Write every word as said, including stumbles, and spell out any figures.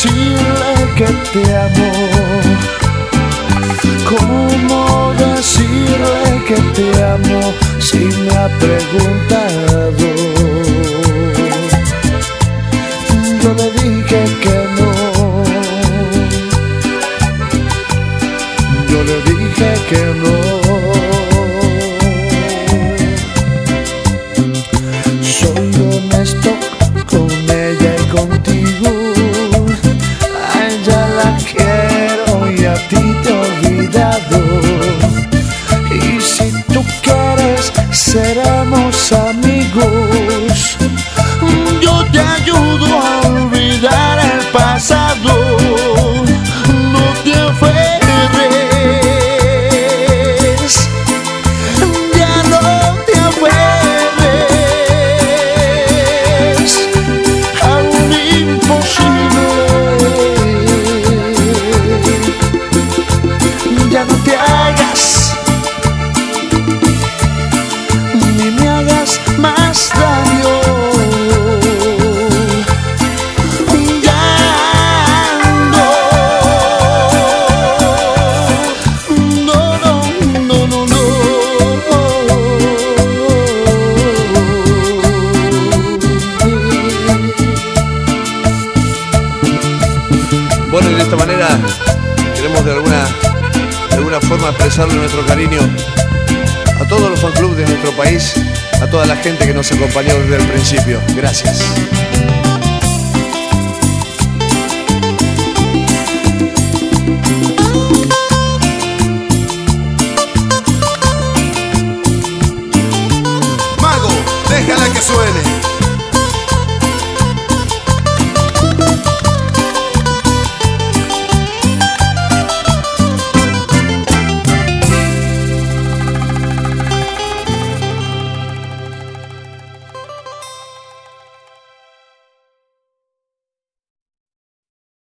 decirle que te amo? ¿Cómo decirle que te amo si me ha preguntado? Yo le dije que no, yo le dije que no. Soy honesto con ella y contigo, a ella la quiero y a ti te he olvidado. Y si tú quieres seremos amigos, yo te ayudo a olvidar el pasado. No te aferres, ya no te aferres a un imposible. Ya no te hagas ni me hagas más daño. Bueno, y de esta manera queremos de alguna, de alguna forma expresarle nuestro cariño a todos los fan clubes de nuestro país, a toda la gente que nos acompañó desde el principio. Gracias. Mago, déjala que suene.